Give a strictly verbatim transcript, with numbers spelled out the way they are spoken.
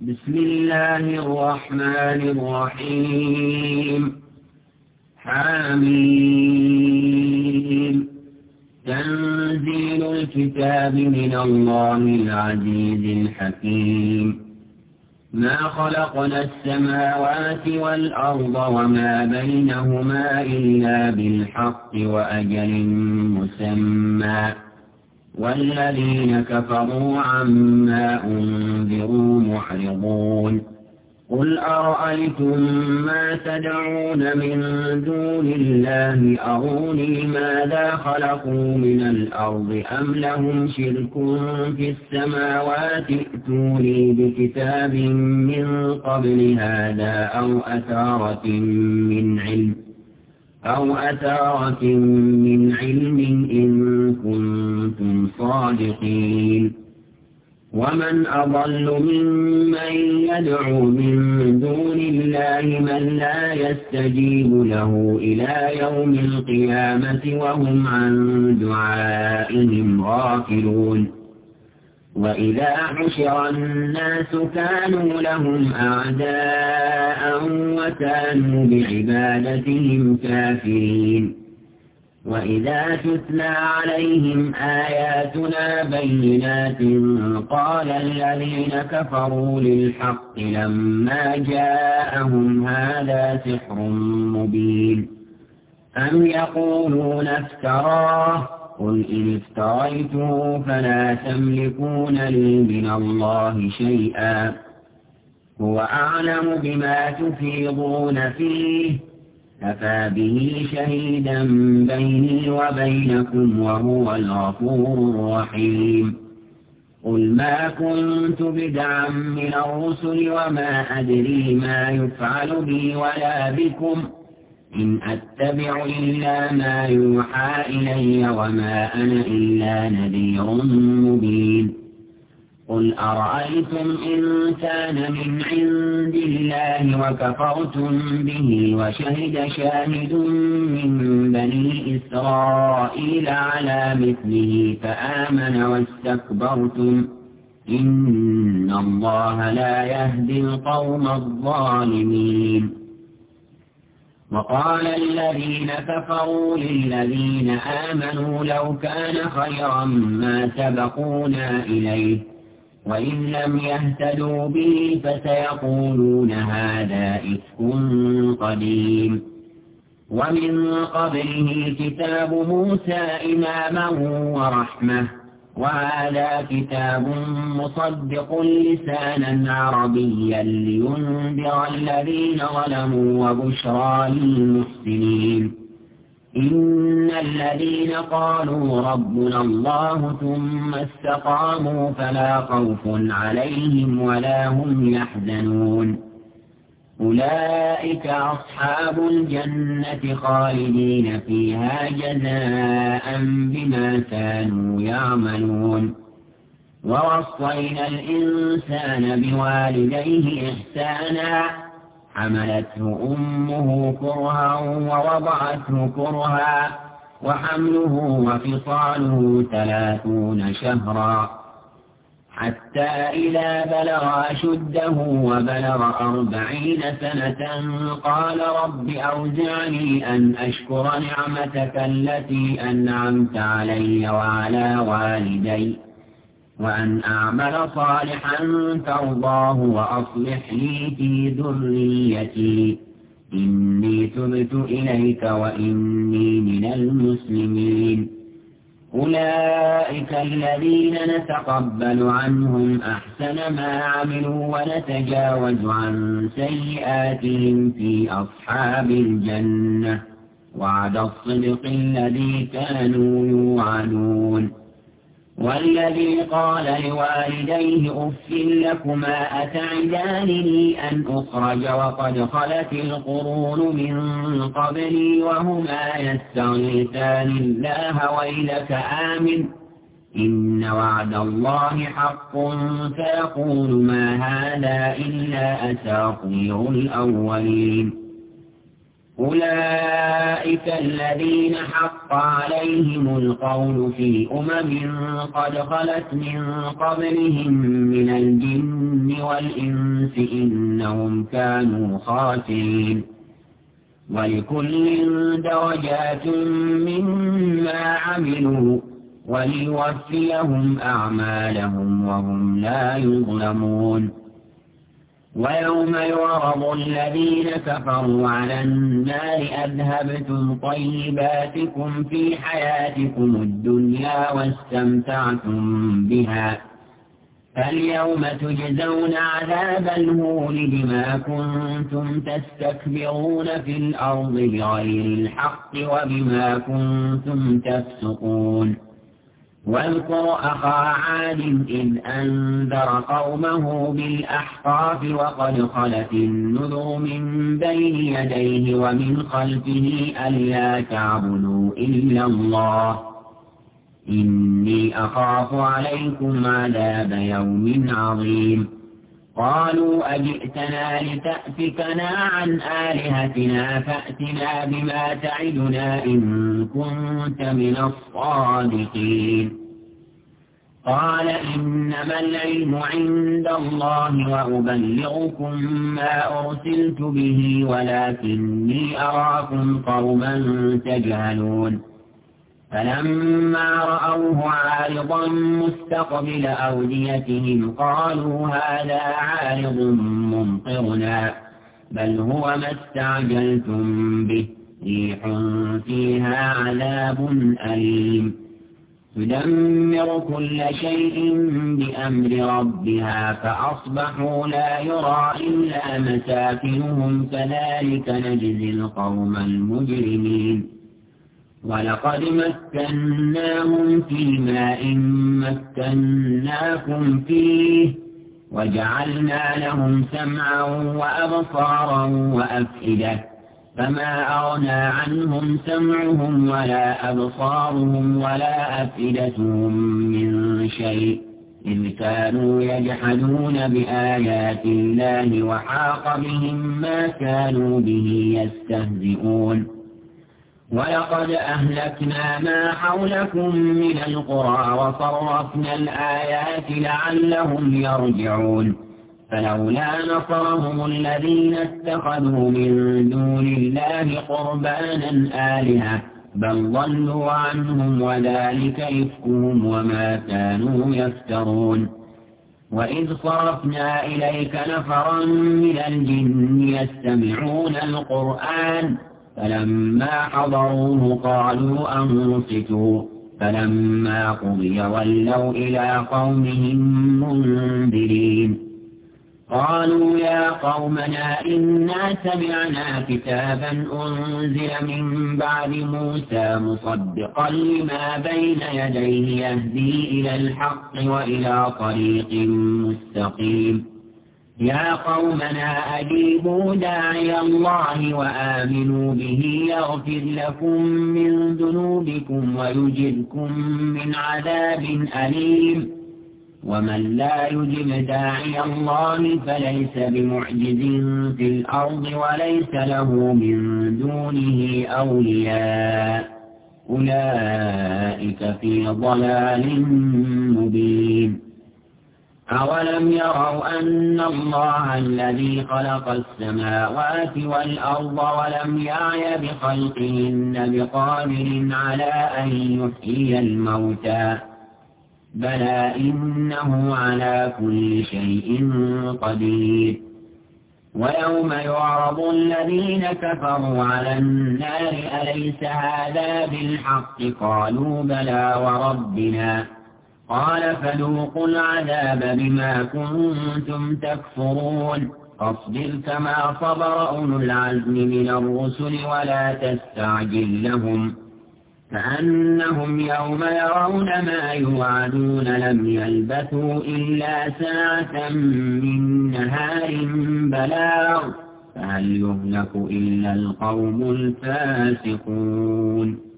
بسم الله الرحمن الرحيم. حميم. تنزيل الكتاب من الله العزيز الحكيم. ما خلقنا السماوات والأرض وما بينهما إلا بالحق وأجل مسمى، والذين كفروا عما أنذروا معرضون. قل أرأيتم ما تدعون من دون الله أروني ماذا خلقوا من الأرض أم لهم شرك في السماوات ائتوني بكتاب من قبل هذا أو أثارة من علم أو أثارة من علم إن كنتم صادقين. ومن أضل ممن يدعو من دون الله من لا يستجيب له إلى يوم القيامة وهم عن دعائهم غافلون. وإذا حشر الناس كانوا لهم أعداء وكانوا بعبادتهم كافرين. وإذا تتلى عليهم آياتنا بينات قال الذين كفروا للحق لما جاءهم هذا سحر مبين. أم يقولون افتراه قل إن افتريته فلا تملكون لي من الله شيئا هو أعلم بما تفيضون فيه كفى به شهيدا بيني وبينكم وهو الغفور الرحيم. قل ما كنت بدعا من الرسل وما أدري ما يفعل بي ولا بكم إن أتبع إلا ما يوحى إلي وما أنا إلا نذير مبين. قل أرأيتم إن كان من عند الله وكفرتم به وشهد شاهد من بني إسرائيل على مثله فآمن واستكبرتم إن الله لا يهدي القوم الظالمين. وقال الذين كفروا للذين آمنوا لو كان خيرا ما سبقونا إليه وإن لم يهتدوا به فسيقولون هذا إفك قديم. ومن قبله كتاب موسى إماما ورحمة وهذا كتاب مصدق لسانا عربيا لينذر الذين ظلموا وبشرى للمحسنين. إن الذين قالوا ربنا الله ثم استقاموا فلا خوف عليهم ولا هم يحزنون. أولئك أصحاب الجنة خالدين فيها جزاء بما كانوا يعملون. ووصينا الإنسان بوالديه إحسانا حملته أمه كرها ووضعته كرها وحمله وفصاله ثلاثون شهرا حتى إذا بلغ أشده وبلغ أربعين سنة قال رب أوزعني أن أشكر نعمتك التي أنعمت علي وعلى والدي وأن أعمل صالحا ترضاه وأصلح لي في ذريتي إني تبت إليك وإني من المسلمين. أولئك الذين نتقبل عنهم أحسن ما عملوا ونتجاوز عن سيئاتهم في أصحاب الجنة وعد الصدق الذي كانوا يوعدون. والذي قال لوالديه أف لكما أتعدانني أن أخرج وقد خلت القرون من قبلي وهما يستغيثان الله ويلك آمن إن وعد الله حق فيقول ما هذا إلا أساطير الأولين. أولئك الذين حق عليهم القول في أمم قد خلت من قبلهم من الجن والإنس إنهم كانوا خاسرين ولكل درجات مما عملوا وليوفيهم أعمالهم وهم لا يظلمون ويوم يعرض الذين كفروا على النار أذهبتم طيباتكم في حياتكم الدنيا واستمتعتم بها فاليوم تجزون عذاب الهون بما كنتم تستكبرون في الأرض بغير الحق وبما كنتم تفسقون واذكر أخا عاد إذ أنذر قومه بالأحقاف وقد خلت النذر من بين يديه ومن خلفه ألا تعبدوا إلا الله إني أخاف عليكم عذاب يوم عظيم قالوا أجئتنا لتأفكنا عن آلهتنا فأتنا بما تعدنا إن كنت من الصادقين قال إنما العلم عند الله وأبلغكم ما أرسلت به ولكني أراكم قوما تجهلون فلما رأوه عارضا مستقبل أوديتهم قالوا هذا عارض ممطرنا بل هو ما استعجلتم به ريح فيها عذاب أليم تدمر كل شيء بأمر ربها فأصبحوا لا يرى إلا مساكنهم كذلك نجزي القوم المجرمين ولقد مكناهم في ماء مكناكم فيه وجعلنا لهم سمعا وأبصارا وأفئدة فما أغنى عنهم سمعهم ولا أبصارهم ولا أفئدتهم من شيء إذ كانوا يجحدون بآيات الله وحاق بهم ما كانوا به يستهزئون ولقد أهلكنا ما حولكم من القرى وصرفنا الآيات لعلهم يرجعون فلولا نصرهم الذين اتخذوا من دون الله قربانا آلهة بل ضلوا عنهم وذلك إفكهم وما كانوا يفترون وإذ صرفنا إليك نفرا من الجن يستمعون القرآن فلما حضروه قالوا أنصتوا فلما قضي ولوا إلى قومهم منذرين قالوا يا قومنا إنا سمعنا كتابا أنزل من بعد موسى مصدقا لما بين يديه يهدي إلى الحق وإلى طريق مستقيم يا قومنا أجيبوا داعي الله وآمنوا به يغفر لكم من ذنوبكم ويجركم من عذاب أليم ومن لا يجب داعي الله فليس بمعجز في الأرض وليس له من دونه أولياء أولئك في ضلال مبين أولم يروا أن الله الذي خلق السماوات والأرض ولم يعي بخلقهن بقادر على أن يحيي الموتى بلى إنه على كل شيء قدير ويوم يعرض الذين كفروا على النار أليس هذا بالحق قالوا بلى وربنا قال فذوقوا العذاب بما كنتم تكفرون فاصبر كما صبر أولو العزم من الرسل ولا تستعجل لهم كأنهم يوم يرون ما يوعدون لم يلبثوا إلا ساعة من نهار بلاغ فهل يهلك إلا القوم الفاسقون.